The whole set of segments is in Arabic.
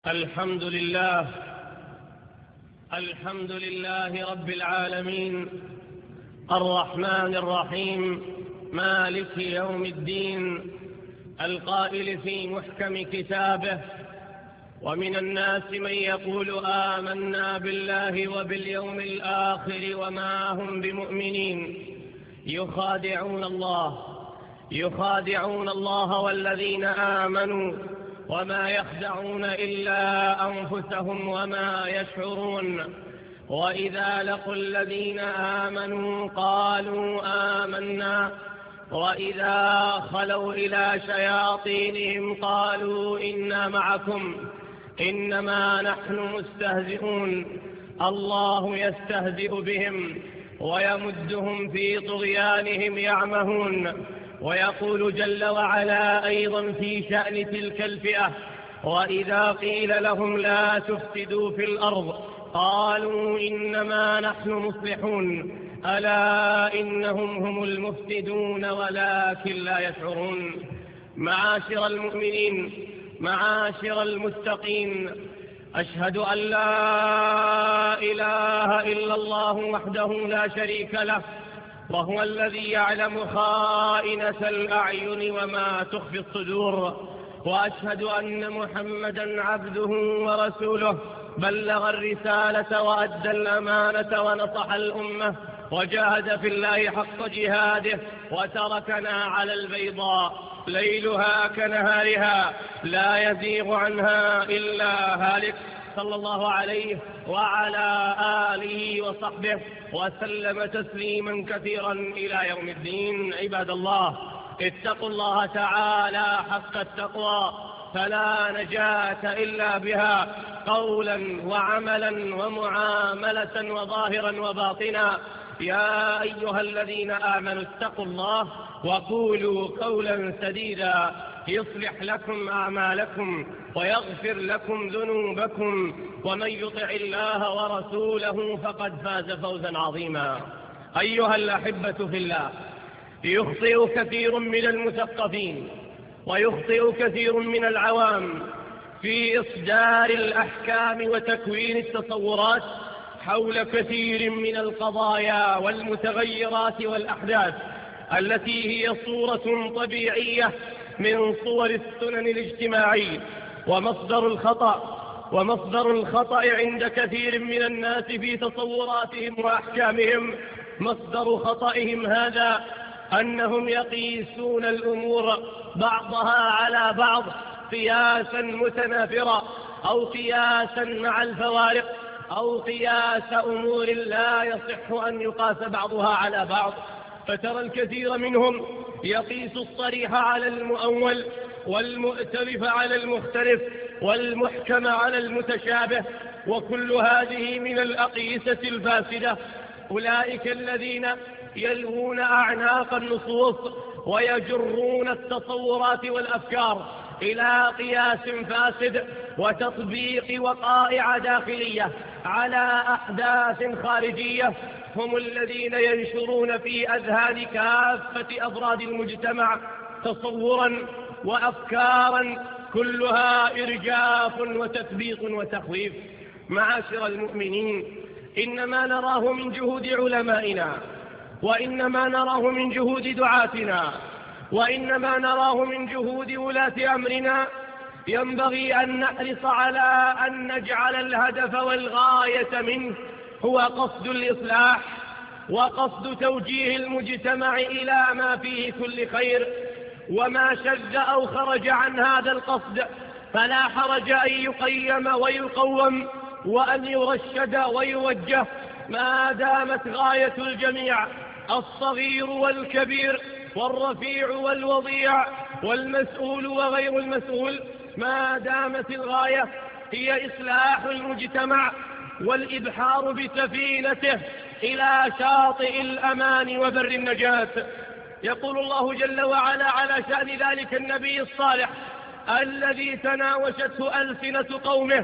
الحمد لله رب العالمين، الرحمن الرحيم، مالك يوم الدين، القائل في محكم كتابه: ومن الناس من يقول آمنا بالله وباليوم الآخر وما هم بمؤمنين يخادعون الله والذين آمنوا وما يخدعون إلا أنفسهم وما يشعرون. وإذا لقوا الذين آمنوا قالوا آمنا وإذا خلوا إلى شياطينهم قالوا إنا معكم إنما نحن مستهزئون. الله يستهزئ بهم ويمدهم في طغيانهم يعمهون. ويقول جل وعلا أيضا في شأن تلك الفئة: وإذا قيل لهم لا تفسدوا في الأرض قالوا إنما نحن مصلحون ألا إنهم هم المفسدون ولكن لا يشعرون. معاشر المؤمنين، معاشر المتقين، أشهد أن لا إله إلا الله وحده لا شريك له، وهو الذي يعلم خائنة الأعين وما تخفي الصدور. وأشهد أن محمدا عبده ورسوله، بلغ الرسالة وأدى الأمانة ونصح الأمة وجاهد في الله حق جهاده، وتركنا على البيضاء ليلها كنهارها لا يزيغ عنها إلا هالك، صلى الله عليه وعلى آله وصحبه وسلم تسليما كثيرا إلى يوم الدين. عباد الله، اتقوا الله تعالى حق التقوى، فلا نجاة إلا بها، قولا وعملا ومعاملة وظاهرا وباطنا. يا أيها الذين آمنوا اتقوا الله وقولوا قولا سديدا يصلح لكم أعمالكم ويغفر لكم ذنوبكم، ومن يطع الله ورسوله فقد فاز فوزا عظيما. أيها الأحبة في الله، يخطئ كثير من المثقفين ويخطئ كثير من العوام في إصدار الأحكام وتكوين التصورات حول كثير من القضايا والمتغيرات والأحداث التي هي صورة طبيعية من صور السنن الاجتماعي. ومصدر الخطأ عند كثير من الناس في تصوراتهم وأحكامهم، مصدر خطئهم هذا أنهم يقيسون الأمور بعضها على بعض قياسا متنافرا، أو قياسا مع الفوارق، أو قياس أمور لا يصح أن يقاس بعضها على بعض. فترى الكثير منهم يقيس الصريح على المؤول، والمؤتلف على المختلف، والمحكم على المتشابه، وكل هذه من الأقيسة الفاسدة. أولئك الذين يلوون أعناق النصوص ويجرون التصورات والأفكار إلى قياس فاسد وتطبيق وقائع داخلية على أحداث خارجية، هم الذين ينشرون في أذهان كافة أفراد المجتمع تصورا وأفكارا كلها إرجاف وتثبيط وتخويف. معاشر المؤمنين، إنما نراه من جهود علمائنا، وإنما نراه من جهود دعاتنا، وإنما نراه من جهود ولاة أمرنا. ينبغي أن نحرص على أن نجعل الهدف والغاية منه هو قصد الإصلاح وقصد توجيه المجتمع إلى ما فيه كل خير. وما شذ أو خرج عن هذا القصد فلا حرج أن يقيم ويقوم وأن يرشد ويوجه، ما دامت غاية الجميع، الصغير والكبير والرفيع والوضيع والمسؤول وغير المسؤول، ما دامت الغاية هي إصلاح المجتمع والإبحار بسفينته إلى شاطئ الأمان وبر النجاة. يقول الله جل وعلا على شأن ذلك النبي الصالح الذي تناوشته ألسنة قومه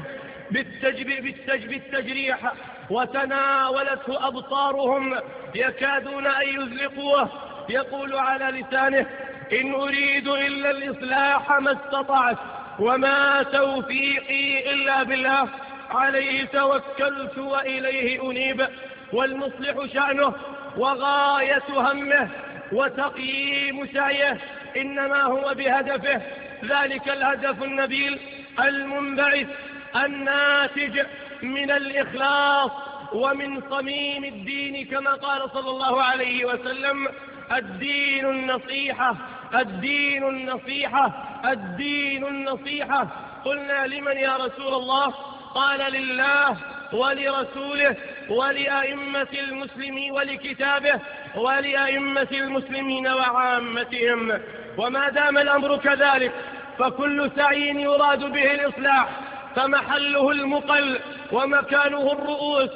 بالتجريح، وتناولته أبصارهم يكادون أن يزلقوه. يقول على لسانه: إن أريد إلا الإصلاح ما استطعت وما توفيقي إلا بالله، عليه توكلت وإليه أنيب. والمصلح شأنه وغاية همه وتقييم سعيه إنما هو بهدفه، ذلك الهدف النبيل المنبعث الناتج من الإخلاص ومن صميم الدين، كما قال صلى الله عليه وسلم: الدين النصيحة، الدين النصيحة، الدين النصيحة. قلنا: لمن يا رسول الله؟ قال: لله ولرسوله ولأئمة المسلمين ولكتابه ولأئمة المسلمين وعامتهم. وما دام الأمر كذلك فكل سعي يراد به الإصلاح فمحله المقل ومكانه الرؤوس،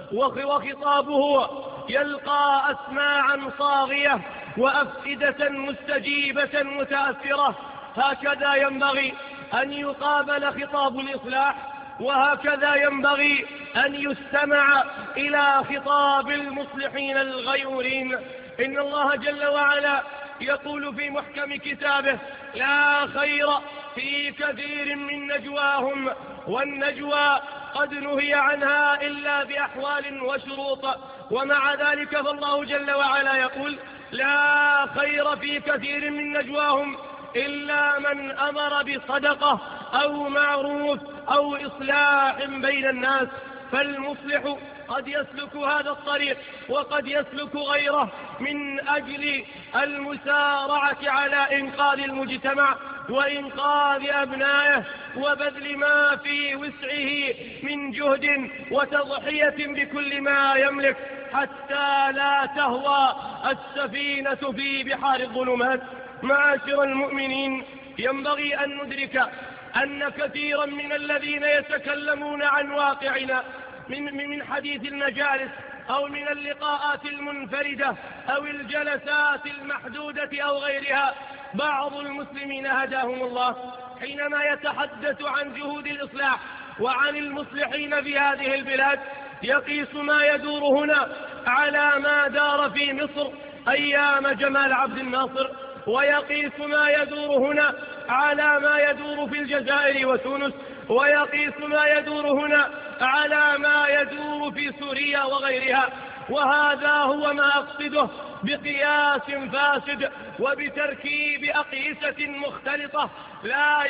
وخطابه يلقى أسماعا صاغية وأفئدة مستجيبة متأثرة. هكذا ينبغي أن يقابل خطاب الإصلاح، وهكذا ينبغي أن يستمع إلى خطاب المصلحين الغيورين. إن الله جل وعلا يقول في محكم كتابه: لا خير في كثير من نجواهم، والنجوى قد نهي عنها إلا بأحوال وشروط. ومع ذلك فالله جل وعلا يقول: لا خير في كثير من نجواهم إلا من أمر بصدقة أو معروف أو إصلاح بين الناس. فالمصلح قد يسلك هذا الطريق وقد يسلك غيره من أجل المسارعة على إنقاذ المجتمع وإنقاذ أبنائه وبذل ما في وسعه من جهد وتضحية بكل ما يملك حتى لا تهوى السفينة في بحار الظلمات. معاشر المؤمنين، ينبغي أن ندرك أن كثيرا من الذين يتكلمون عن واقعنا من حديث المجالس أو من اللقاءات المنفردة أو الجلسات المحدودة أو غيرها، بعض المسلمين هداهم الله حينما يتحدث عن جهود الإصلاح وعن المصلحين في هذه البلاد يقيس ما يدور هنا على ما دار في مصر أيام جمال عبد الناصر، ويقيس ما يدور هنا على ما يدور في الجزائر وتونس، ويقيس ما يدور هنا على ما يدور في سوريا وغيرها. وهذا هو ما أقصده بقياس فاسد وبتركيب أقيسة مختلطة. لا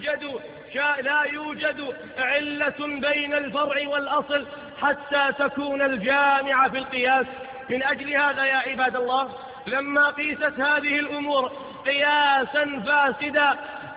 يوجد علة بين الفرع والأصل حتى تكون الجامعة في القياس. من أجل هذا يا عباد الله، لما قيست هذه الأمور قياسا فاسدا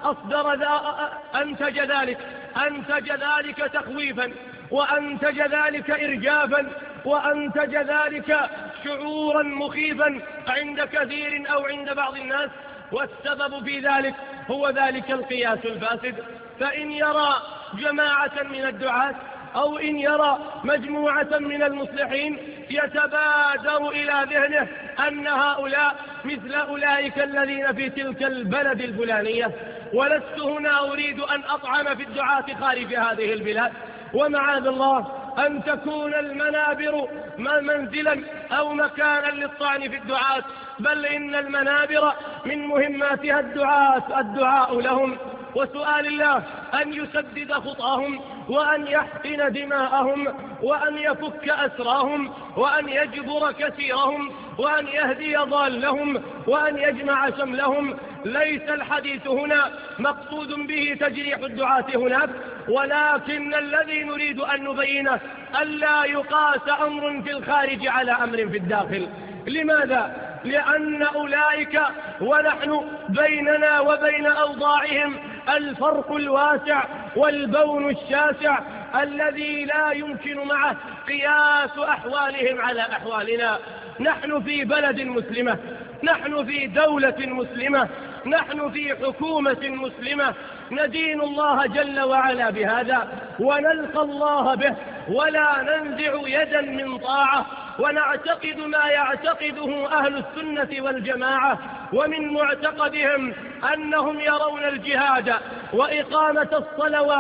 أنتج ذلك تخويفا، وأنتج ذلك إرجافا، وأنتج ذلك شعورا مخيفا عند كثير أو عند بعض الناس. والسبب في ذلك هو ذلك القياس الفاسد. فإن يرى جماعة من الدعاة أو إن يرى مجموعة من المصلحين يتبادر إلى ذهنه أن هؤلاء مثل أولئك الذين في تلك البلد الفلانية. ولست هنا أريد أن أطعن في الدعاة خارج هذه البلاد، ومعاذ الله أن تكون المنابر منزلا أو مكانا للطعن في الدعاة، بل إن المنابر من مهماتها الدعاء لهم، وسؤال الله أن يسدد خطاهم وأن يحقن دماءهم وأن يفك أسراهم وأن يجبر كثيرهم وأن يهدي ضالهم وأن يجمع شملهم. ليس الحديث هنا مقصود به تجريح الدعاة هناك، ولكن الذي نريد أن نبينه ألا يقاس أمر في الخارج على أمر في الداخل. لماذا؟ لأن أولئك ونحن بيننا وبين أوضاعهم الفرق الواسع والبون الشاسع الذي لا يمكن معه قياس أحوالهم على أحوالنا. نحن في بلد مسلمة، نحن في دولة مسلمة، نحن في حكومة مسلمة، ندين الله جل وعلا بهذا ونلقى الله به، ولا ننزع يدا من طاعة، ونعتقد ما يعتقده أهل السنة والجماعة. ومن معتقدهم أنهم يرون الجهاد وإقامة الصلوات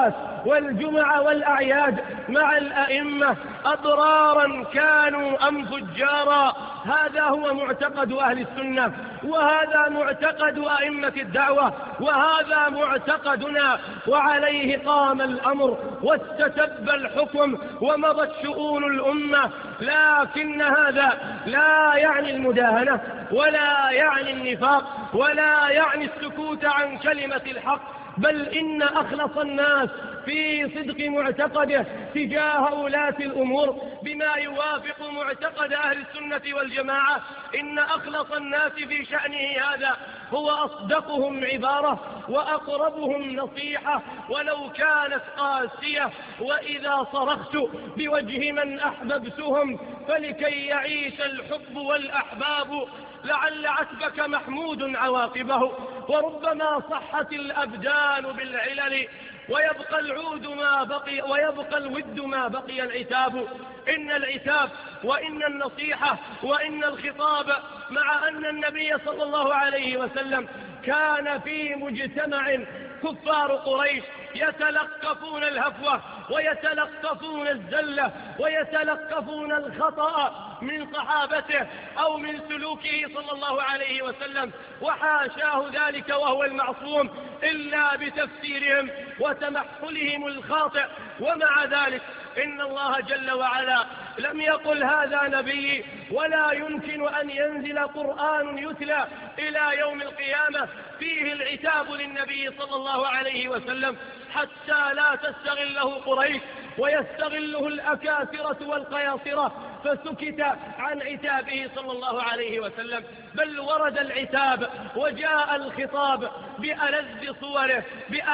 والجمع والأعياد مع الأئمة أضرارا كانوا أم فجارا. هذا هو معتقد أهل السنة، وهذا معتقد أئمة الدعوة، وهذا معتقدنا، وعليه قام الأمر واستتب الحكم ومضت شؤون الأمة. لكن هذا لا يعني المداهنة، ولا يعني النفاق، ولا يعني السكوت عن كلمة الحق، بل إن أخلص الناس في صدق معتقده تجاه ولاة الأمور بما يوافق معتقد أهل السنة والجماعة، إن أخلص الناس في شأنه هذا هو أصدقهم عبارة وأقربهم نصيحة ولو كانت قاسية. وإذا صرخت بوجه من أحببتهم فلكي يعيش الحب والأحباب، لعل عتبك محمود عواقبه، وربما صحت الأبدان بالعلل، ويبقى العود ما بقي، ويبقى الود ما بقي العتاب. إن العتاب وإن النصيحة وإن الخطاب، مع أن النبي صلى الله عليه وسلم كان في مجتمع كفار قريش يتلقفون الهفوة ويتلقفون الزلة ويتلقفون الخطأ من صحابته أو من سلوكه صلى الله عليه وسلم، وحاشاه ذلك وهو المعصوم إلا بتفسيرهم وتمحلهم الخاطئ. ومع ذلك إن الله جل وعلا لم يقل هذا نبي، ولا يمكن أن ينزل قرآن يتلى إلى يوم القيامة فيه العتاب للنبي صلى الله عليه وسلم حتى لا تستغله قريش ويستغله الأكاثرة والقياصرة فسكت عن عتابه صلى الله عليه وسلم، بل ورد العتاب وجاء الخطاب بألذ صوره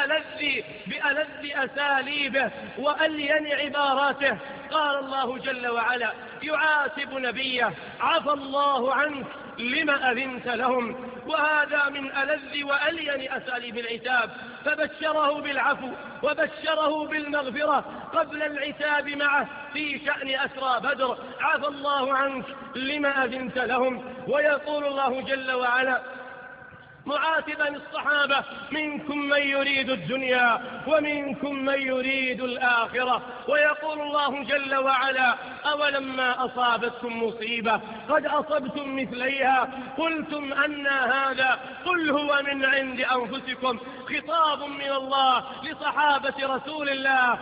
بألذ أساليبه وألين عباراته. قال الله جل وعلا يعاتب نبيه: عفى الله عنك لما أذنت لهم. وهذا من ألذ وألين أساليب العتاب، فبشره بالعفو وبشره بالمغفرة قبل العتاب معه في شأن أسرى بدر: عفى الله عنك لما أذنت لهم. ويقول الله جل وعلا معاتبا الصحابة: منكم من يريد الدنيا ومنكم من يريد الآخرة. ويقول الله جل وعلا: أولما أصابتكم مصيبة قد أصبتم مثليها قلتم أن هذا قل هو من عند أنفسكم. خطاب من الله لصحابة رسول الله،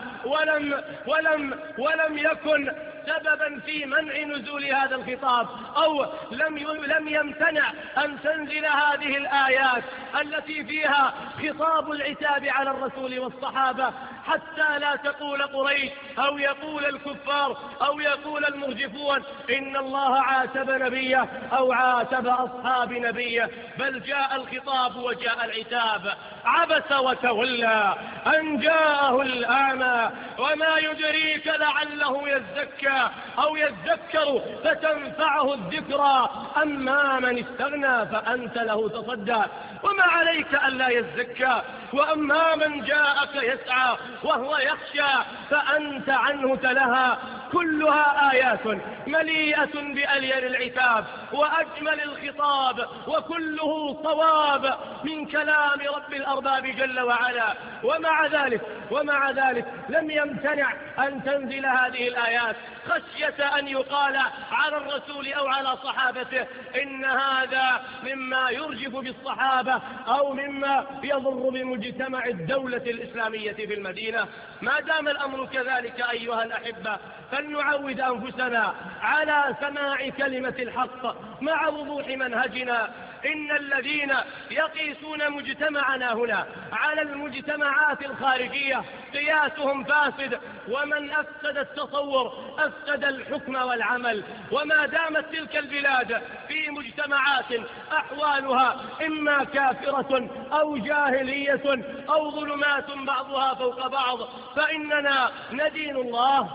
ولم يكن سببا في منع نزول هذا الخطاب، أو لم يمتنع أن تنزل هذه الآيات التي فيها خطاب العتاب على الرسول والصحابة، حتى لا تقول قريش أو يقول الكفار أو يقول المرجفون إن الله عاتب نبيه أو عاتب أصحاب نبيه، بل جاء الخطاب وجاء العتاب. عبس وتولى أن جاءه الأعمى وما يدريك لعله يزكى أو يذكر فتنفعه الذكرى أما من استغنى فأنت له تصدى. وما عليك ألا يزكى، وأما من جاءك يسعى وهو يخشى فأنت عنه تلهى. كلها آيات مليئة بألين العتاب وأجمل الخطاب، وكله صواب من كلام رب الأرباب جل وعلا. ومع ذلك لم يمتنع أن تنزل هذه الآيات خشية أن يقال على الرسول أو على صحابته إن هذا مما يرجف بالصحابة أو مما يضر بمجتمع الدولة الإسلامية في المدينة. ما دام الأمر كذلك أيها الأحبة فلنعود أنفسنا على سماع كلمة الحق مع وضوح منهجنا. إن الذين يقيسون مجتمعنا هنا على المجتمعات الخارجية قياسهم فاسد، ومن أفسد التصور أفسد الحكم والعمل. وما دامت تلك البلاد في مجتمعات أحوالها إما كافرة أو جاهلية أو ظلمات بعضها فوق بعض فإننا ندين الله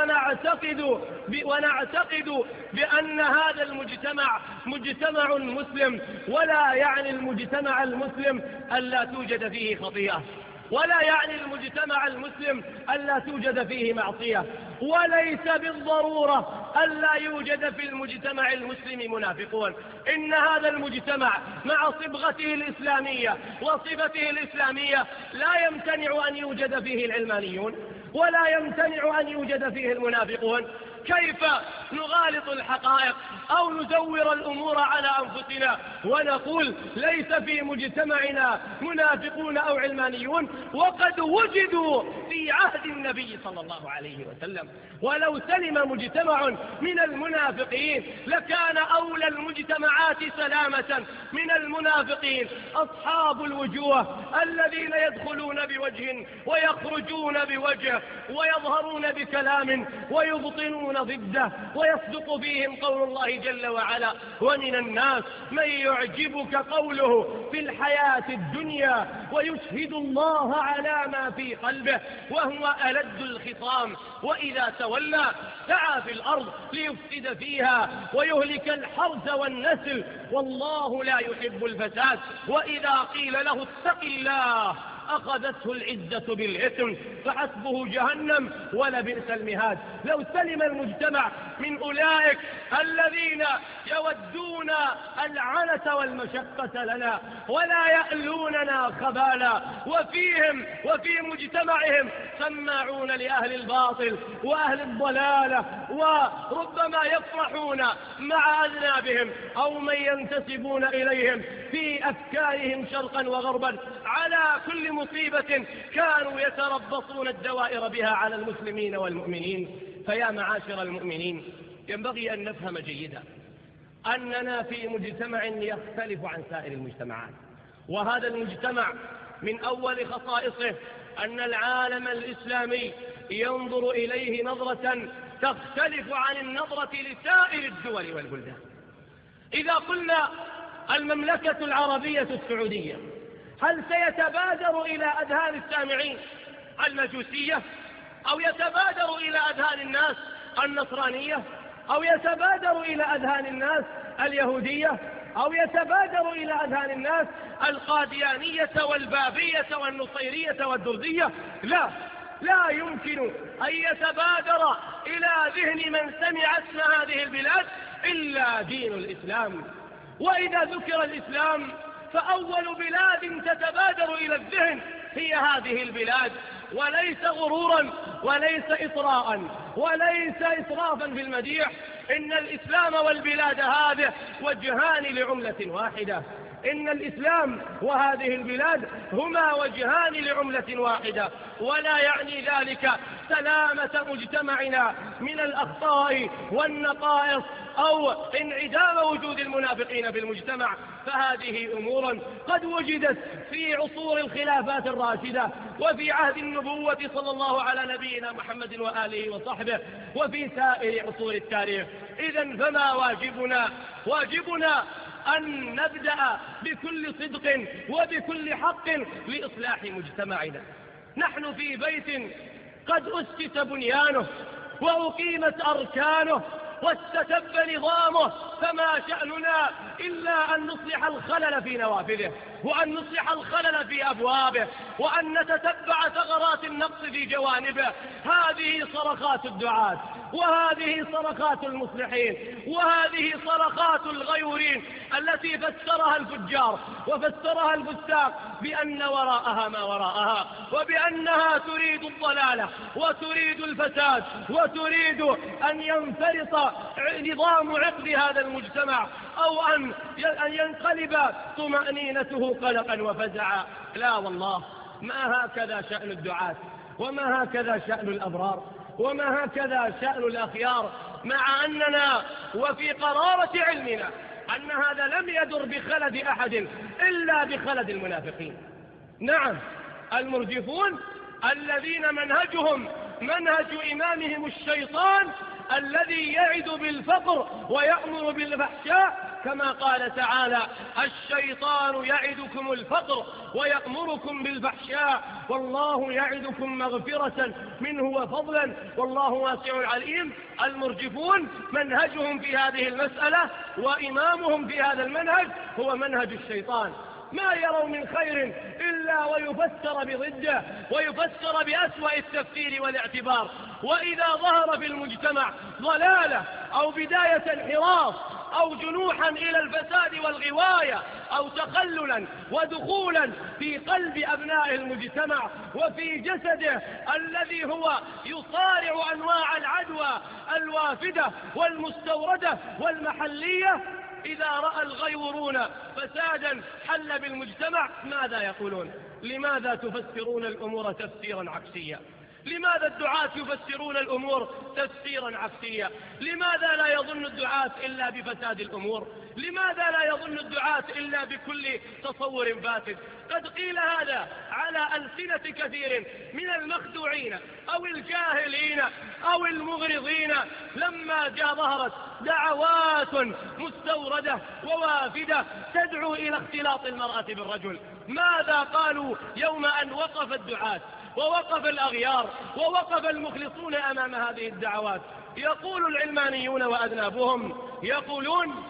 ونعتقد بأن هذا المجتمع مجتمع مسلم، ولا يعني المجتمع المسلم ألا توجد فيه خطيئة. ولا يعني المجتمع المسلم ألا توجد فيه معصية، وليس بالضرورة ألا يوجد في المجتمع المسلم منافقون. إن هذا المجتمع مع صبغته الإسلامية وصفته الإسلامية لا يمتنع أن يوجد فيه العلمانيون، ولا يمتنع أن يوجد فيه المنافقون. كيف نغالط الحقائق أو ندور الأمور على أنفسنا ونقول ليس في مجتمعنا منافقون أو علمانيون وقد وجدوا في عهد النبي صلى الله عليه وسلم؟ ولو سلم مجتمع من المنافقين لكان أولى المجتمعات سلامة من المنافقين أصحاب الوجوه الذين يدخلون بوجه ويخرجون بوجه ويظهرون بكلام ويبطنون ضده ويصدق فيهم قول الله جل وعلا: ومن الناس من يعجبك قوله في الحياة الدنيا ويشهد الله على ما في قلبه وهو ألد الخصام وإذا تولى سعى في الأرض ليفسد فيها ويهلك الحرث والنسل والله لا يحب الفساد وإذا قيل له اتق الله أخذته العزة بالإثم فحسبه جهنم ولبئس المهاد. لو سلم المجتمع من أولئك الذين يودون العنة والمشقة لنا ولا يألوننا خبالا، وفيهم وفي مجتمعهم سماعون لأهل الباطل وأهل الضلالة، وربما يفرحون مع أذنابهم أو من ينتسبون إليهم في أفكارهم شرقا وغربا على كل مصيبة كانوا يتربصون الدوائر بها على المسلمين والمؤمنين. فيا معاشر المؤمنين، ينبغي أن نفهم جيدا أننا في مجتمع يختلف عن سائر المجتمعات، وهذا المجتمع من أول خصائصه أن العالم الإسلامي ينظر إليه نظرة تختلف عن النظرة لسائر الدول والبلدان. إذا قلنا المملكة العربية السعودية، هل سيتبادر إلى أذهان السامعين المجوسية، أو يتبادر إلى أذهان الناس النصرانية، أو يتبادر إلى أذهان الناس اليهودية، أو يتبادر إلى أذهان الناس القاديانية والبابية والنصيرية والدرزية؟ لا يمكن أن يتبادر إلى ذهن من سمع اسم هذه البلاد إلا دين الإسلام. وإذا ذكر الإسلام فأول بلاد تتبادر إلى الذهن هي هذه البلاد، وليس غرورا وليس إطراء وليس إسرافا في المديح. إن الإسلام والبلاد هذه وجهان لعملة واحدة، إن الإسلام وهذه البلاد هما وجهان لعملة واحدة، ولا يعني ذلك سلامة مجتمعنا من الأخطاء والنقائص أو انعدام وجود المنافقين في المجتمع، فهذه أمور قد وجدت في عصور الخلافات الراشدة وفي عهد النبوة صلى الله على نبينا محمد وآله وصحبه وفي سائر عصور التاريخ. إذن فما واجبنا أن نبدأ بكل صدق وبكل حق لإصلاح مجتمعنا. نحن في بيت قد أسس بنيانه وأقيمت أركانه واستتب نظامه، فما شأننا إلا أن نصلح الخلل في نوافذه، وأن نصلح الخلل في أبوابه، وأن نتتبع ثغرات النقص في جوانبه. هذه صرخات الدعاة، وهذه صرخات المصلحين، وهذه صرخات الغيورين التي فسرها الفجار وفسرها الفساق بأن وراءها ما وراءها، وبأنها تريد الضلالة وتريد الفساد وتريد أن ينفرط نظام عقد هذا المجتمع، أو أن ينقلب طمأنينته قلقا وفزعا. لا والله، ما هكذا شأن الدعاة، وما هكذا شأن الأبرار، وما هكذا شأن الأخيار، مع أننا وفي قرارة علمنا أن هذا لم يدر بخلد أحد إلا بخلد المنافقين. نعم، المرجفون الذين منهجهم منهج إمامهم الشيطان الذي يعد بالفقر ويأمر بالفحشاء، كما قال تعالى: الشيطان يعدكم الفقر ويأمركم بالفحشاء والله يعدكم مغفرة منه وفضلا والله واسع عليم. المرجفون منهجهم في هذه المسألة وإمامهم في هذا المنهج هو منهج الشيطان. ما يروا من خير إلا ويفسر بضده ويفسر بأسوأ التفسير والاعتبار. وإذا ظهر في المجتمع ضلالة أو بداية انحراف أو جنوحا إلى الفساد والغواية أو تخللا ودخولا في قلب أبناء المجتمع وفي جسده الذي هو يصارع أنواع العدوى الوافدة والمستوردة والمحلية، إذا رأى الغيورون فسادا حل بالمجتمع ماذا يقولون؟ لماذا تفسرون الأمور تفسيرا عكسيا؟ لماذا الدعاة يفسرون الأمور تفسيرا عكسيا؟ لماذا لا يظن الدعاة إلا بفساد الأمور؟ لماذا لا يظن الدعاة إلا بكل تصور فاسد؟ قد قيل هذا على ألسنة كثير من المخدوعين أو الجاهلين أو المغرضين لما ظهرت دعوات مستوردة ووافدة تدعو إلى اختلاط المرأة بالرجل. ماذا قالوا يوم أن وقف الدعاة ووقف الأغيار ووقف المخلصون أمام هذه الدعوات؟ يقول العلمانيون وأذنابهم يقولون: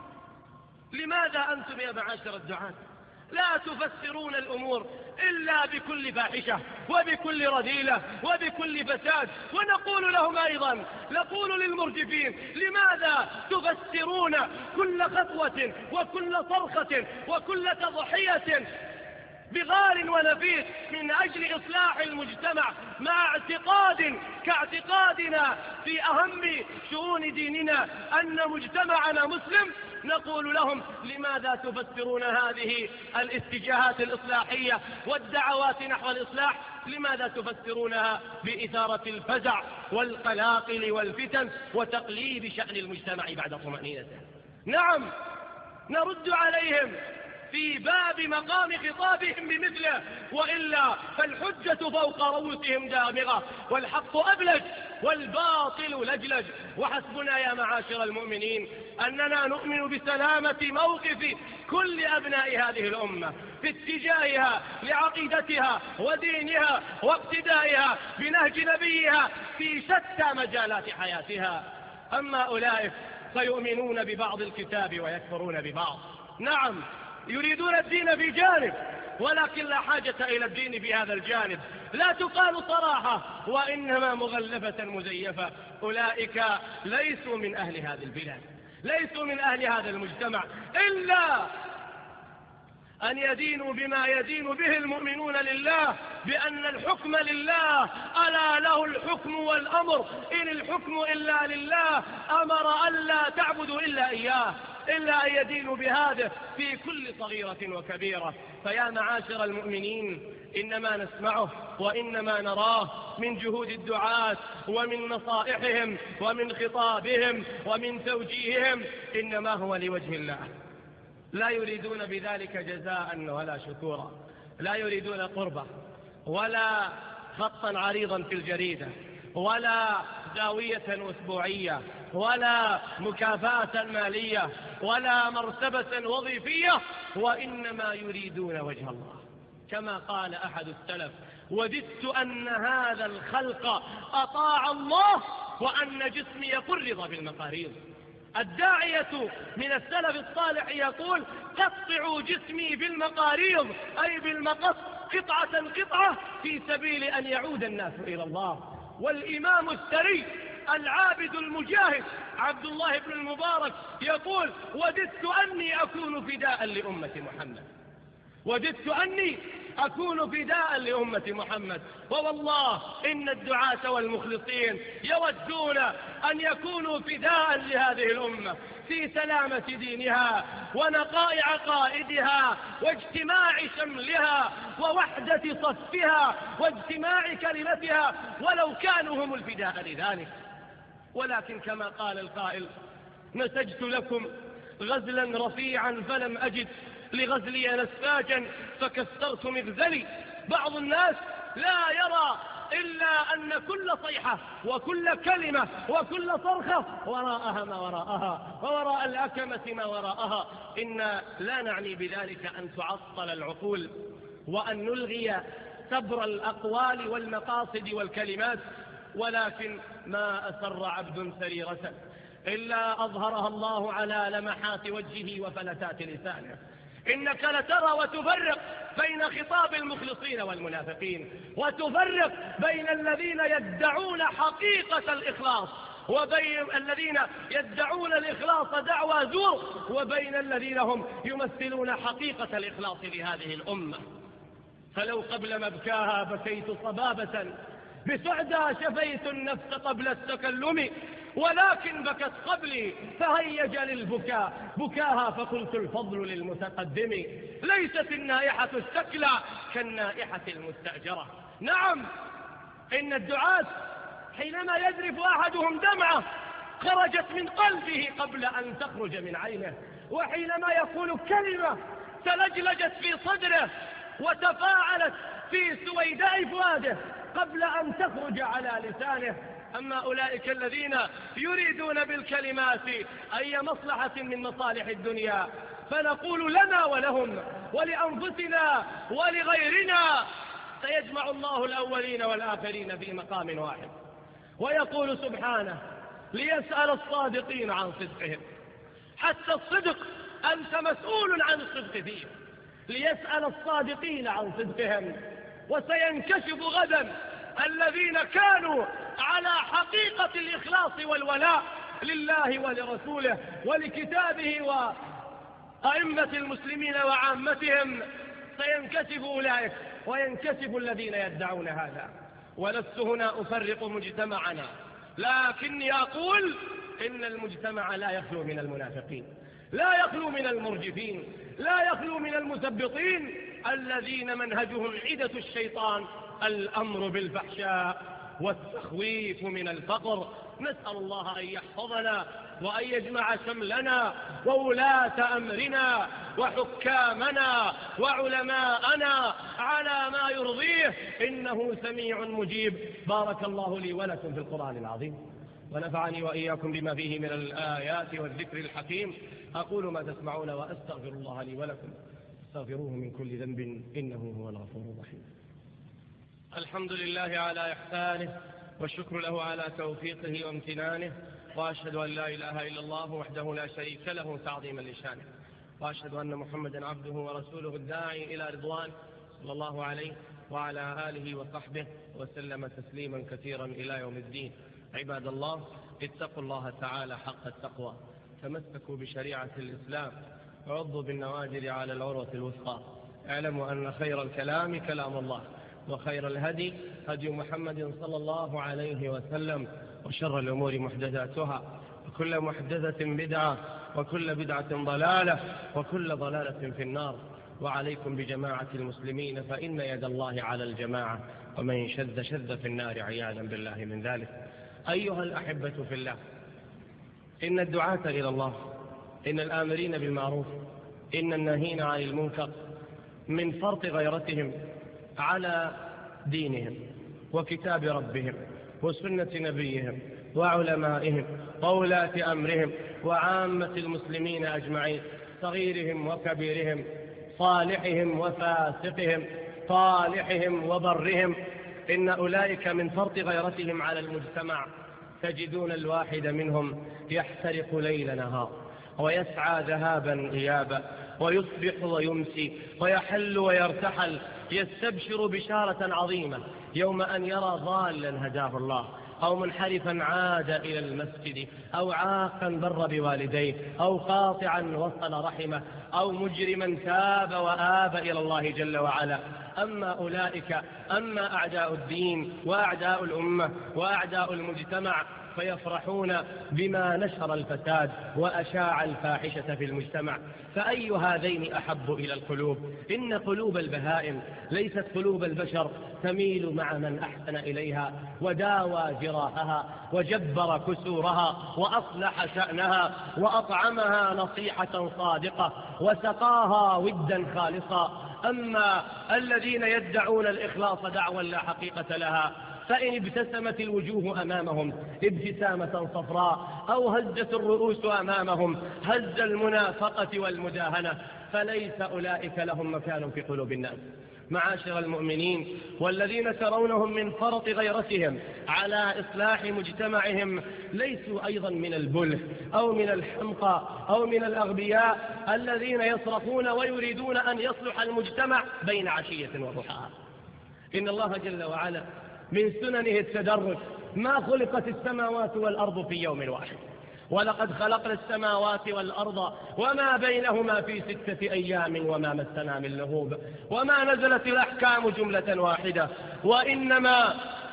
لماذا أنتم يا معاشر الدعاة لا تفسرون الأمور إلا بكل فاحشة وبكل رذيلة وبكل فساد؟ ونقول لهم أيضا، نقول للمرجفين: لماذا تفسرون كل خطوة وكل صرخة وكل تضحية بغال ونفيس من أجل إصلاح المجتمع مع اعتقاد كاعتقادنا في أهم شؤون ديننا أن مجتمعنا مسلم؟ نقول لهم: لماذا تفسرون هذه الاتجاهات الإصلاحية والدعوات نحو الإصلاح، لماذا تفسرونها بإثارة الفزع والقلاقل والفتن وتقليب شأن المجتمع بعد طمأنينته؟ نعم، نرد عليهم في باب مقام خطابهم بمثله، وإلا فالحجة فوق رؤوسهم دامغة والحق أبلج والباطل لجلج. وحسبنا يا معاشر المؤمنين أننا نؤمن بسلامة موقف كل أبناء هذه الأمة في اتجاهها لعقيدتها ودينها واقتدائها بنهج نبيها في شتى مجالات حياتها. أما أولئك فيؤمنون ببعض الكتاب ويكفرون ببعض. نعم، يريدون الدين في جانب، ولكن لا حاجة إلى الدين في هذا الجانب، لا تقال صراحة وإنما مغلفة مزيفة. أولئك ليسوا من أهل هذه البلاد، ليسوا من أهل هذا المجتمع، إلا أن يدينوا بما يدين به المؤمنون لله، بأن الحكم لله، ألا له الحكم والأمر، إن الحكم إلا لله، أمر ألا تعبدوا إلا إياه، إلا أن يدينوا بهذا في كل صغيرة وكبيرة. فيا معاشر المؤمنين، إنما نسمعه وإنما نراه من جهود الدعاة ومن نصائحهم ومن خطابهم ومن توجيههم إنما هو لوجه الله، لا يريدون بذلك جزاء ولا شكورا، لا يريدون قربة ولا خطا عريضا في الجريدة ولا زاوية أسبوعية ولا مكافأة مالية ولا مرتبة وظيفية، وإنما يريدون وجه الله. كما قال أحد السلف: وددت أن هذا الخلق أطاع الله وأن جسمي قرض بالمقاريض. الداعية من السلف الصالح يقول: قطعوا جسمي بالمقاريض، أي بالمقص، قطعة قطعة، في سبيل أن يعود الناس إلى الله. والإمام الثري العابد المجاهد عبد الله بن المبارك يقول: وددت أني أكون فداء لأمة محمد، وددت أني أكون فداء لأمة محمد. ووالله إن الدعاة والمخلصين يودون أن يكونوا فداء لهذه الأمة في سلامة دينها ونقاء عقائدها واجتماع شملها ووحدة صفها واجتماع كلمتها، ولو كانوا هم الفداء لذلك. ولكن كما قال القائل: نسجت لكم غزلا رفيعا فلم أجد لغزلي نساجا فكسرت مغزلي. بعض الناس لا يرى إلا أن كل صيحة وكل كلمة وكل صرخة وراءها ما وراءها، ووراء الأكمة ما وراءها. إن لا نعني بذلك أن تعطل العقول وأن نلغي سبر الأقوال والمقاصد والكلمات، ولكن ما أسر عبد سريرة إلا أظهرها الله على لمحات وجهه وفلتات لسانه. إنك لترى وتفرق بين خطاب المخلصين والمنافقين، وتفرق بين الذين يدعون حقيقة الإخلاص وبين الذين يدعون الإخلاص دعوى زور، وبين الذين هم يمثلون حقيقة الإخلاص لهذه الأمة. فلو قبل مبكاها بكيت صبابة، بسعدى شفيت النفس قبل التكلم، ولكن بكت قبلي فهيج للبكاء بكاها، فقلت الفضل للمتقدم. ليست النائحة السكلى كالنائحة المستأجرة. نعم، إن الدعاة حينما يذرف أحدهم دمعة خرجت من قلبه قبل أن تخرج من عينه، وحينما يقول كلمة تلجلجت في صدره وتفاعلت في سويداء فؤاده قبل أن تخرج على لسانه. أما أولئك الذين يريدون بالكلمات أي مصلحة من مصالح الدنيا، فنقول لنا ولهم ولأنفسنا ولغيرنا: سيجمع الله الأولين والآخرين في مقام واحد. ويقول سبحانه: ليسأل الصادقين عن صدقهم. حتى الصدق أنت مسؤول عن الصدق فيه. ليسأل الصادقين عن صدقهم. وسينكشف غدا الذين كانوا على حقيقة الإخلاص والولاء لله ولرسوله ولكتابه وأئمة المسلمين وعامتهم. سينكشف أولئك وينكشف الذين يدعون هذا. ولست هنا أفرق مجتمعنا، لكني أقول إن المجتمع لا يخلو من المنافقين، لا يخلو من المرجفين، لا يخلو من المثبطين الذين منهجهم عدة الشيطان: الأمر بالفحشاء والتخويف من الفقر. نسأل الله أن يحفظنا وأن يجمع شملنا وولاة أمرنا وحكامنا وعلماءنا على ما يرضيه، إنه سميع مجيب. بارك الله لي ولكم في القرآن العظيم، ونفعني وإياكم بما فيه من الآيات والذكر الحكيم. أقول ما تسمعون وأستغفر الله لي ولكم، استغفروه من كل ذنب إنه هو الغفور الرحيم. الحمد لله على إحسانه، والشكر له على توفيقه وامتنانه، وأشهد أن لا إله إلا الله وحده لا شريك له تعظيما لشانه، وأشهد أن محمدا عبده ورسوله الداعي إلى رضوان، صلى الله عليه وعلى آله وصحبه وسلم تسليما كثيرا إلى يوم الدين. عباد الله، اتقوا الله تعالى حق التقوى، تمسكوا بشريعة الإسلام، عضوا بالنواجذ على العروة الوثقى. اعلموا أن خير الكلام كلام الله، وخير الهدي هدي محمد صلى الله عليه وسلم، وشر الأمور محدثاتها، وكل محدثة بدعة، وكل بدعة ضلالة، وكل ضلالة في النار. وعليكم بجماعة المسلمين، فإن يد الله على الجماعة، ومن شذ شذ في النار عياذا بالله من ذلك. أيها الأحبة في الله، إن الدعاة إلى الله، إن الآمرين بالمعروف، إن الناهين عن المنكر، من فرط غيرتهم على دينهم وكتاب ربهم وسنة نبيهم وعلمائهم وولاة أمرهم وعامة المسلمين أجمعين، صغيرهم وكبيرهم، صالحهم وفاسقهم، صالحهم وبرهم. إن أولئك من فرط غيرتهم على المجتمع تجدون الواحد منهم يحترق ليل نهار، ويسعى ذهابا إيابا، ويصبح ويمسي، ويحل ويرتحل، يستبشر بشارة عظيمة يوم أن يرى ضالا هداه الله، أو منحرفا عاد إلى المسجد، أو عاقا بر بوالديه، أو قاطعا وصل رحمه، أو مجرما تاب وآب إلى الله جل وعلا. أما أولئك، أما أعداء الدين وأعداء الأمة وأعداء المجتمع، فيفرحون بما نشر الفساد وأشاع الفاحشة في المجتمع. فأي هذين أحب إلى القلوب؟ إن قلوب البهائم ليست قلوب البشر، تميل مع من أحسن إليها وداوى جراحها وجبر كسورها وأصلح شأنها وأطعمها نصيحة صادقة وسقاها ودا خالصا. أما الذين يدعون الإخلاص دعوى لا حقيقة لها، فإن ابتسمت الوجوه أمامهم ابتسامة صفراء، أو هزت الرؤوس أمامهم هز المنافقة والمداهنة، فليس أولئك لهم مكان في قلوب الناس. معاشر المؤمنين، والذين ترونهم من فرط غيرتهم على إصلاح مجتمعهم ليسوا أيضا من البله أو من الحمقى أو من الأغبياء الذين يصرخون ويريدون أن يصلح المجتمع بين عشية وضحاها. إن الله جل وعلا من سننه التدرج، ما خلقت السماوات والأرض في يوم واحد، ولقد خلقنا السماوات والأرض وما بينهما في 6 أيام وما مسنا من لغوب، وما نزلت الأحكام جملة واحدة، وإنما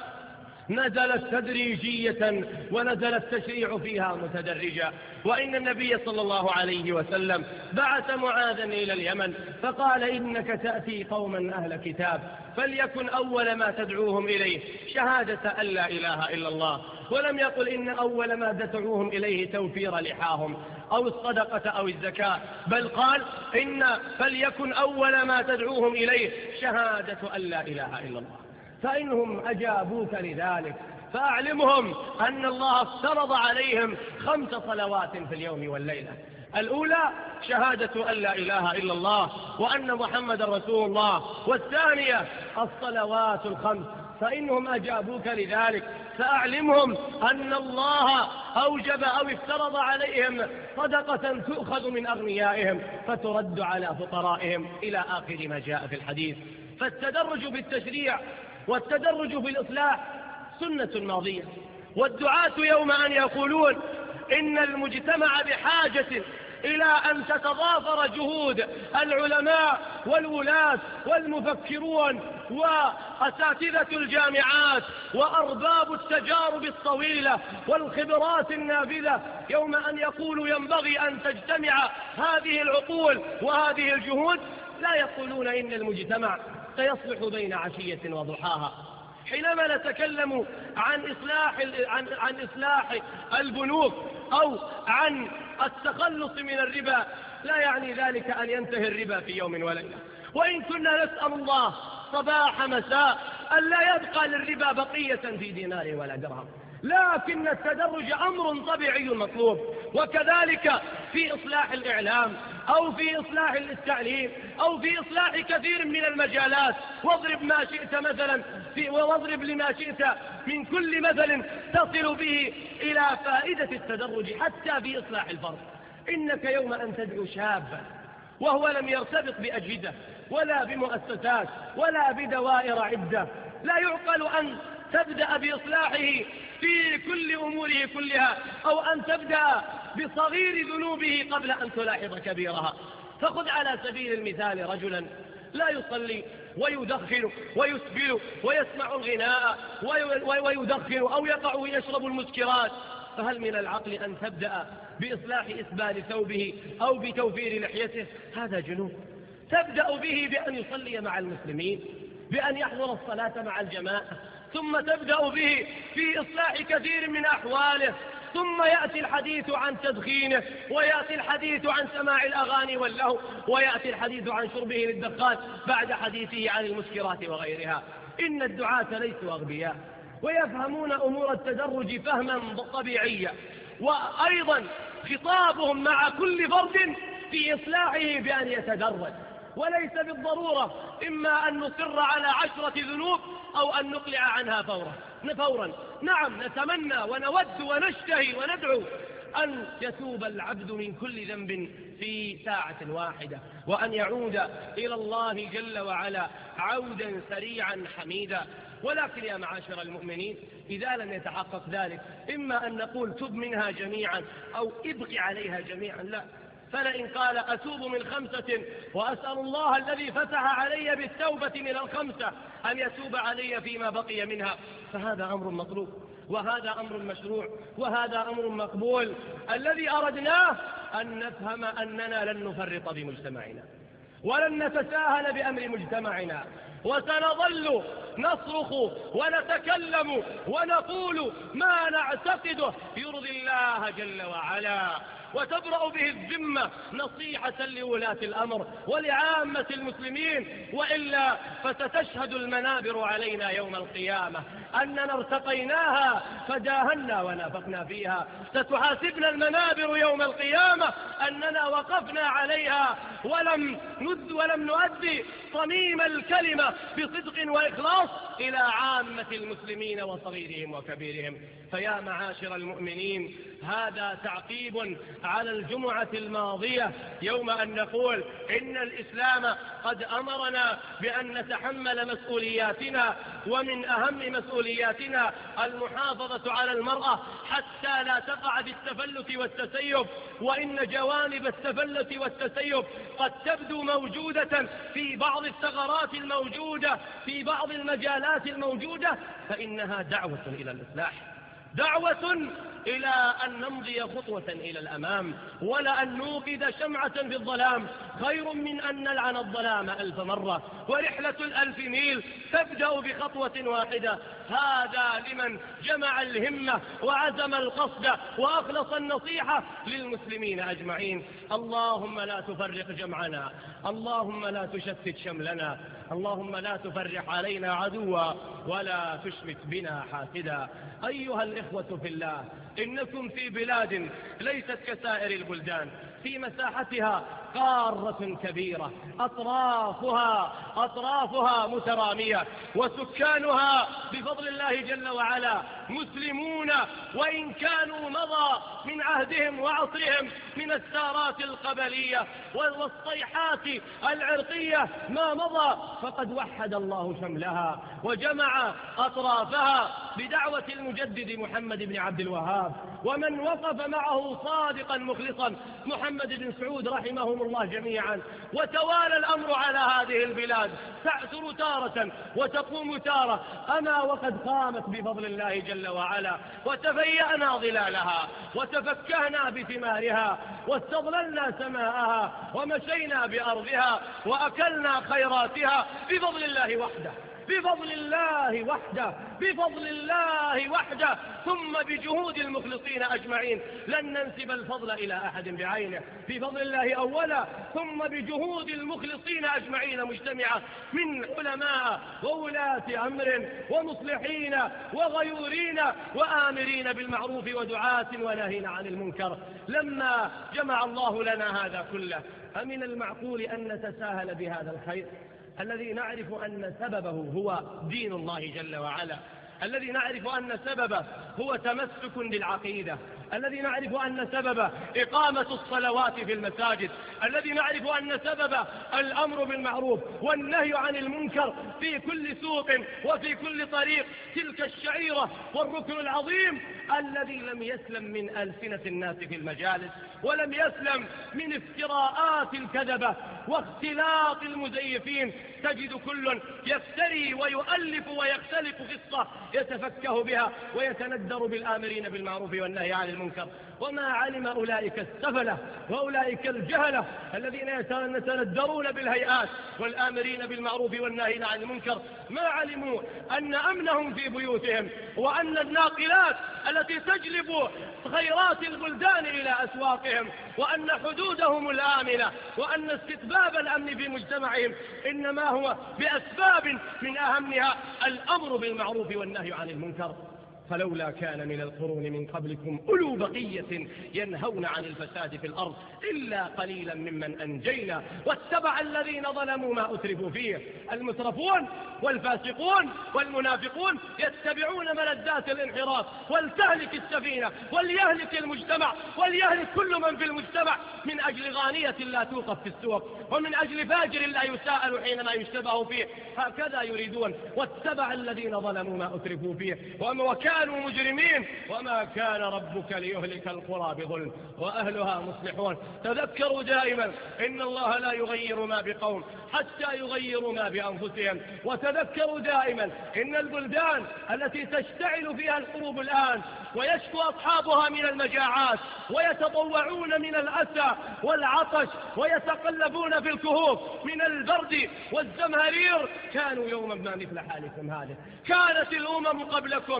نزلت تدريجية ونزل التشريع فيها متدرجا. وإن النبي صلى الله عليه وسلم بعث معاذا إلى اليمن فقال: إنك تأتي قوما أهل كتاب، فليكن أول ما تدعوهم إليه شهادة أن لا إله إلا الله. ولم يقل إن أول ما تدعوهم إليه توفير لحاهم أو الصدقة أو الزكاة، بل قال: فليكن أول ما تدعوهم إليه شهادة أن لا إله إلا الله. فإنهم أجابوك لذلك فأعلمهم أن الله افترض عليهم 5 صلوات في اليوم والليلة: الأولى شهادة أن لا إله إلا الله وأن محمد رسول الله، والثانية الصلوات ال5. فإنهم أجابوك لذلك فأعلمهم أن الله أوجب أو افترض عليهم صدقة تؤخذ من أغنيائهم فترد على فقرائهم إلى آخر ما جاء في الحديث. فالتدرج بالتشريع والتدرج بالإصلاح سنة ماضية، والدعاة يوم أن يقولون إن المجتمع بحاجة إلى أن تتضافر جهود العلماء والولاة والمفكرون وأساتذة الجامعات وأرباب التجارب الطويلة والخبرات النافذة، يوم أن يقولوا ينبغي أن تجتمع هذه العقول وهذه الجهود، لا يقولون إن المجتمع سيصلح بين عشية وضحاها. حينما نتكلم عن إصلاح البنوك أو عن التخلص من الربا، لا يعني ذلك أن ينتهي الربا في يوم وليلة، وإن كنا نسأل الله صباح مساء أن لا يبقى للربا بقية في دينار ولا درهم، لكن التدرج أمر طبيعي مطلوب. وكذلك في إصلاح الإعلام أو في إصلاح التعليم أو في إصلاح كثير من المجالات، واضرب ما شئت مثلا واضرب لما شئت من كل مثل تصل به إلى فائدة التدرج حتى في إصلاح الفرد. إنك يوم أن تدعو شابا وهو لم يرتبط بأجهزة ولا بمؤسسات ولا بدوائر عدة، لا يعقل أن تبدأ بإصلاحه في كل أموره كلها، أو أن تبدأ بصغير ذنوبه قبل أن تلاحظ كبيرها. فخذ على سبيل المثال رجلا لا يصلي ويدخن ويسبل ويسمع الغناء ويدخن أو يقع ويشرب المسكرات، فهل من العقل أن تبدأ بإصلاح إسبال ثوبه أو بتوفير لحيته؟ هذا جنون. تبدأ به بأن يصلي مع المسلمين، بأن يحضر الصلاة مع الجماعة، ثم تبدأ به في إصلاح كثير من أحواله، ثم يأتي الحديث عن تدخينه، ويأتي الحديث عن سماع الأغاني واللهو، ويأتي الحديث عن شربه للدخان بعد حديثه عن المسكرات وغيرها. إن الدعاة ليسوا أغبياء ويفهمون أمور التدرج فهما طبيعيا، وأيضا خطابهم مع كل فرد في إصلاحه بأن يتدرج، وليس بالضرورة إما أن نصر على 10 ذنوب أو أن نقلع عنها فورا. نعم، نتمنى ونود ونشتهي وندعو أن يتوب العبد من كل ذنب في ساعة واحدة، وأن يعود إلى الله جل وعلا عودا سريعا حميدا. ولكن يا معاشر المؤمنين، إذا لم يتحقق ذلك، إما أن نقول تب منها جميعا أو ابق عليها جميعا، لا. فلئن قال أتوب من 5 وأسأل الله الذي فتح علي بالتوبة من 5 أن يتوب علي فيما بقي منها، فهذا أمر مطلوب، وهذا أمر مشروع، وهذا أمر مقبول. الذي أردناه أن نفهم أننا لن نفرط بمجتمعنا ولن نتساهل بأمر مجتمعنا، وسنظل نصرخ ونتكلم ونقول ما نعتقده يرضي الله جل وعلا. وتبرأ به الذمة نصيحة لولاة الأمر ولعامة المسلمين، وإلا فستشهد المنابر علينا يوم القيامة أننا ارتقيناها فداهنا ونافقنا فيها. ستحاسبنا المنابر يوم القيامة أننا وقفنا عليها ولم نؤدي صميم الكلمة بصدق وإخلاص إلى عامة المسلمين وصغيرهم وكبيرهم. فيا معاشر المؤمنين، هذا تعقيب على الجمعة الماضية يوم أن نقول إن الإسلام قد أمرنا بأن نتحمل مسؤولياتنا، ومن أهم مسؤولياتنا المحافظة على المرأة حتى لا تقع في التفلت والتسيب. وإن جوانب التفلت والتسيب قد تبدو موجودة في بعض الثغرات الموجودة في بعض المجالات الموجودة، فإنها دعوة إلى الإصلاح، دعوة إلى أن نمضي خطوة إلى الأمام، ولأن نوقد شمعة في الظلام خير من أن نلعن الظلام 1000 مرة. ورحلة 1000 ميل تبدأ بخطوة واحدة. هذا لمن جمع الهمة وعزم القصد وأخلص النصيحة للمسلمين أجمعين. اللهم لا تفرق جمعنا، اللهم لا تشتت شملنا، اللهم لا تفرق علينا عدوا ولا تشمت بنا حاسدا. أيها الإخوة في الله، إنكم في بلاد ليست كسائر البلدان، في مساحتها قارة كبيرة أطرافها مترامية، وسكانها بفضل الله جل وعلا مسلمون، وإن كانوا مضى من عهدهم وعصرهم من الثارات القبلية والصيحات العرقية ما مضى، فقد وحد الله شملها وجمع أطرافها بدعوة المجدد محمد بن عبد الوهاب، ومن وقف معه صادقا مخلصا محمد بن سعود رحمهم الله جميعا. وتوالى الأمر على هذه البلاد، تعثر تارة وتقوم تارة، أما وقد قامت بفضل الله جل وعلا، وتفيأنا ظلالها وتفكهنا بثمارها واستظللنا سماءها ومشينا بأرضها وأكلنا خيراتها بفضل الله وحده، بفضل الله وحده، بفضل الله وحده، ثم بجهود المخلصين أجمعين. لن ننسب الفضل إلى أحد بعينه، بفضل الله أولا، ثم بجهود المخلصين أجمعين مجتمعة من علماء وولاة أمر ومصلحين وغيورين وآمرين بالمعروف ودعاة وناهين عن المنكر. لما جمع الله لنا هذا كله، أمن المعقول أن نتساهل بهذا الخير الذي نعرف أن سببه هو دين الله جل وعلا، الذي نعرف أن سببه هو تمسك بالعقيدة، الذي نعرف أن سببه إقامة الصلوات في المساجد، الذي نعرف أن سببه الأمر بالمعروف والنهي عن المنكر في كل سوق وفي كل طريق، تلك الشعيرة والركن العظيم الذي لم يسلم من ألسنة الناس في المجالس، ولم يسلم من افتراءات الكذبة واختلاط المزيفين. تجد كل يفتري ويؤلف ويختلق قصة يتفكه بها ويتندر بالآمرين بالمعروف والنهي عن المنكر. وما علم أولئك السفلة وأولئك الجهلة الذين يتندرون بالهيئات والآمرين بالمعروف والنهي عن المنكر، ما علموا أن أمنهم في بيوتهم، وأن الناقلات التي تجلب خيرات البلدان إلى أسواقهم، وأن حدودهم الآمنة، وأن استتباب الأمن في مجتمعهم إنما هو بأسباب من أهمها الأمر بالمعروف والنهي عن المنكر. فلولا كان من القرون من قبلكم أولو بقية ينهون عن الفساد في الأرض إلا قليلا ممن أنجينا واتبع الذين ظلموا ما أترفوا فيه. المترفون والفاسقون والمنافقون يتبعون ملذات الانحراف، ولتهلك السفينة وليهلك المجتمع وليهلك كل من في المجتمع من أجل غانية لا توقف في السوق، ومن أجل فاجر لا يساءل حينما يشتبه فيه. هكذا يريدون. واتبع الذين ظلموا ما أترفوا فيه وكانوا مجرمين، وما كان ربك ليهلك القرى بظلم وأهلها مصلحون. تذكروا دائما إن الله لا يغير ما بقوم حتى يغيروا ما بأنفسهم. وتذكروا دائما إن البلدان التي تشتعل فيها الحروب الآن ويشكو أصحابها من المجاعات ويتضوعون من الأسى والعطش ويتقلبون في الكهوف من البرد والزمهرير، كانوا يوما ما مثل حالكم هذه. كانت الأمم قبلكم في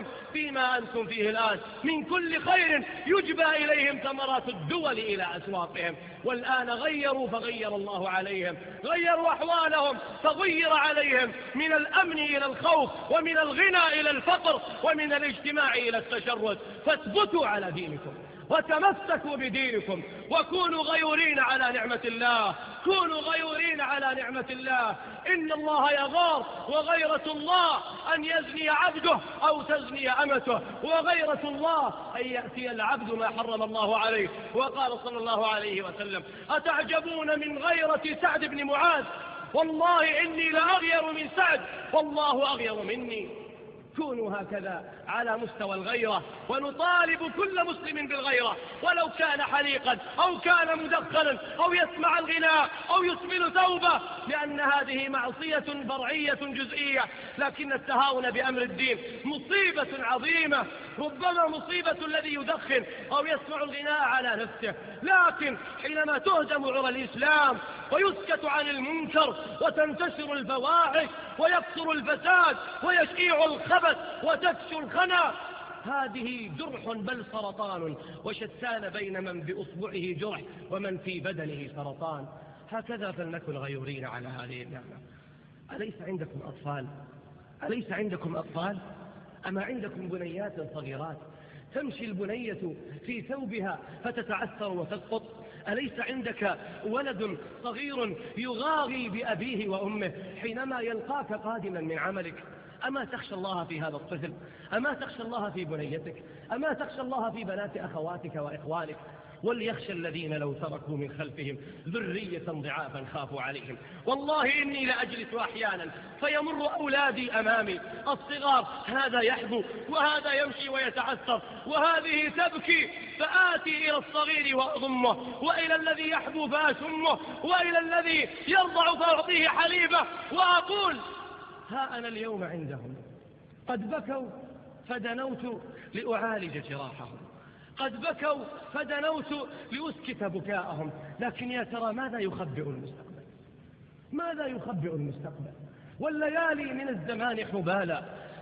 فيما أنتم فيه الآن من كل خير يجبى إليهم ثمرات الدول إلى أسواقهم. والآن غيروا فغير الله عليهم، غيروا أحوالهم فغير عليهم، من الأمن إلى الخوف، ومن الغنى إلى الفقر، ومن الاجتماع إلى التشرد. فاثبتوا على دينكم وتمسكوا بدينكم، وكونوا غيورين على نعمة الله، كونوا غيورين على نعمة الله. إن الله يغار، وغيرة الله أن يزني عبده أو تزني أمته، وغيرة الله أن يأتي العبد ما حرم الله عليه. وقال صلى الله عليه وسلم: أتعجبون من غيرة سعد بن معاذ؟ والله إني لأغير من سعد، والله أغير مني. كونوا هكذا على مستوى الغيرة، ونطالب كل مسلم بالغيرة، ولو كان حليقا أو كان مدخنا أو يسمع الغناء أو يسمل ثوبه، لأن هذه معصية فرعية جزئية، لكن التهاون بأمر الدين مصيبة عظيمة. ربما مصيبة الذي يدخن أو يسمع الغناء على نفسه، لكن حينما تهدم عرى الإسلام ويسكت عن المنكر وتنتشر الفواحش ويكثر الفساد ويشيع الخبث وتفشو الخنا، هذه جرح بل سرطان، وشتان بين من بأصبعه جرح ومن في بدنه سرطان. هكذا فلنكن غيورين على هذه النعمة. أليس عندكم أطفال؟ أليس عندكم أطفال؟ أما عندكم بنيات صغيرات تمشي البنية في ثوبها فتتعثر وتسقط؟ أليس عندك ولد صغير يغاغي بأبيه وأمه حينما يلقاك قادما من عملك؟ أما تخشى الله في هذا الطفل؟ أما تخشى الله في بنيتك؟ أما تخشى الله في بنات أخواتك وإخوانك؟ وليخشى الذين لو تركوا من خلفهم ذرية ضعافا خافوا عليهم. والله إني لأجلس أحيانا فيمر أولادي أمامي الصغار، هذا يحبو وهذا يمشي ويتعثر وهذه تبكي، فآتي إلى الصغير وأضمه، وإلى الذي يحبو فأشمه، وإلى الذي يرضع فأعطيه حليبه، وأقول: ها أنا اليوم عندهم، قد بكوا فدنوت لأعالج جراحهم، قد بكوا فدنوت لأسكت بكاءهم. لكن يا ترى ماذا يخبئ المستقبل؟ ماذا يخبئ المستقبل؟ والليالي من الزمان حبالا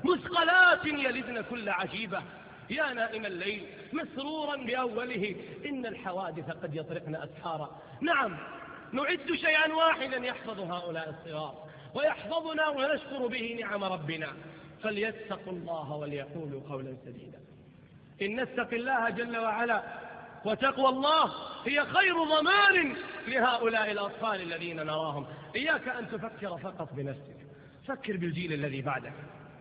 مثقلات يلدن كل عجيبة. يا نائم الليل مسرورا بأوله، إن الحوادث قد يطرقن أسحارا. نعم، نعد شيئا واحدا يحفظ هؤلاء الصغار ويحفظنا ونشكر به نعم ربنا. فليتقوا الله وليقولوا قولا سديدا. إن نتق الله جل وعلا، وتقوى الله هي خير ضمان لهؤلاء الأطفال الذين نراهم. إياك أن تفكر فقط بنفسك، فكر بالجيل الذي بعدك.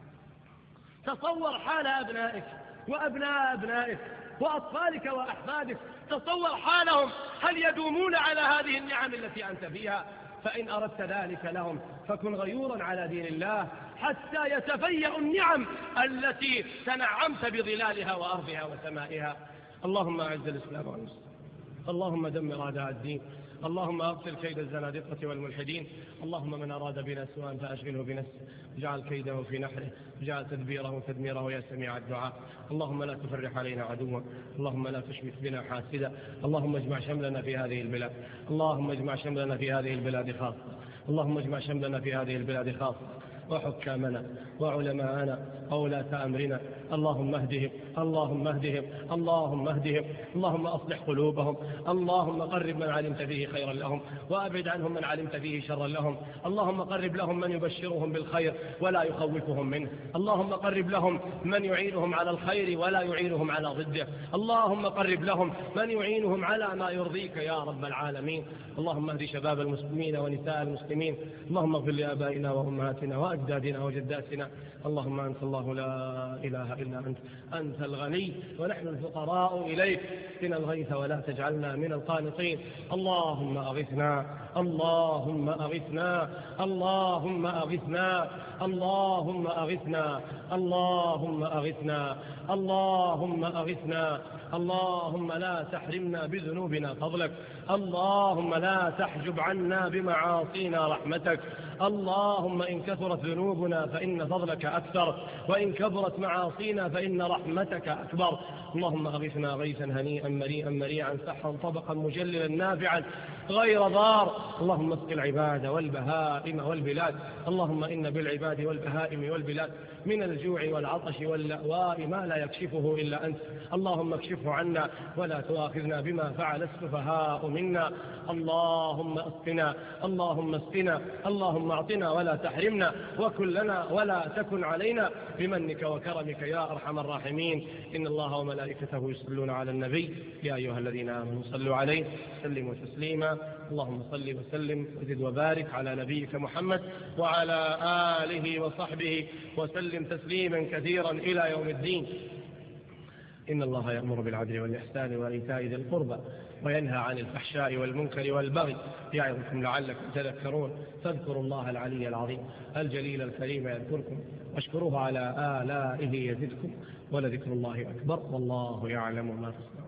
تصور حال أبنائك وأبناء أبنائك وأطفالك وأحفادك، تصور حالهم، هل يدومون على هذه النعم التي أنت فيها؟ فإن أردت ذلك لهم فكن غيورا على دين الله حتى يتفيأ النعم التي تنعمت بظلالها وأرضها وسمائها. اللهم أعز الإسلام والمسلمين، اللهم دمر أعداء الدين، اللهم أبطل كيد الزنادقة والملحدين. اللهم من أراد بنا سوءا فأشغله بنفسه، اجعل كيده في نحره، اجعل تدبيره تدميره يا سميع الدعاء. اللهم لا تفرح علينا عدوا، اللهم لا تشمت بنا حاسدا. اللهم اجمع شملنا في هذه البلاد، اللهم اجمع شملنا في هذه البلاد خاصة، اللهم اجمع شملنا في هذه البلاد خاصة، وحكامنا وعلماءنا وولاة أمرنا، اللهم اهدهم، اللهم اهدهم، اللهم اهدهم، اللهم أصلح قلوبهم، اللهم قرب من علمت فيه خيرا لهم، وأبعد عنهم من علمت فيه شرا لهم. اللهم قرب لهم من يبشرهم بالخير ولا يخوفهم منه، اللهم قرب لهم من يعينهم على الخير ولا يعينهم على ضده، اللهم قرب لهم من يعينهم على ما يرضيك يا رب العالمين. اللهم اهد شباب المسلمين ونساء المسلمين، اللهم اغفر لآبائنا وأمهاتنا وأجدادنا وجداتنا. اللهم أنت الله لا إله إلا أنت، أنت الغني ونحن الفقراء إليك، اسقنا الغيث ولا تجعلنا من القانطين. اللهم أغثنا، اللهم أغثنا، اللهم أغثنا، اللهم أغثنا، اللهم أغثنا، اللهم أغثنا، اللهم لا تحرمنا بذنوبنا فضلك، اللهم لا تحجب عنا بمعاصينا رحمتك. اللهم إن كثرت ذنوبنا فإن فضلك أكثر، وإن كبرت معاصينا فإن رحمتك أكبر. اللهم أغثنا غيثا هنيئا مريئا مريعا سحا طبقا مجللا نافعا غير ضار. اللهم اسق العباد والبهائم والبلاد. اللهم إن بالعباد والبهائم والبلاد من الجوع والعطش واللأواء ما لا يكشفه إلا أنت. اللهم اكشفه عنا ولا تؤاخذنا بما فعل السفهاء منا. اللهم اسقنا، اللهم اسقنا، اللهم اعطنا ولا تحرمنا، وكن لنا ولا تكن علينا بمنك وكرمك يا أرحم الراحمين. إن الله وملائكته يصلون على النبي يا أيها الذين آمنوا صلوا عليه سلموا تسليما. اللهم صل وسلم وزد وبارك على نبيك محمد وعلى آله وصحبه وسلم تسليما كثيرا إلى يوم الدين. إن الله يأمر بالعدل والإحسان وإيتاء ذي القربى وينهى عن الفحشاء والمنكر والبغي يعظكم لعلكم تذكرون. فاذكروا الله العلي العظيم الجليل الكريم يذكركم، واشكروه على آلائه يزدكم، ولذكر الله أكبر والله يعلم ما تصنعون.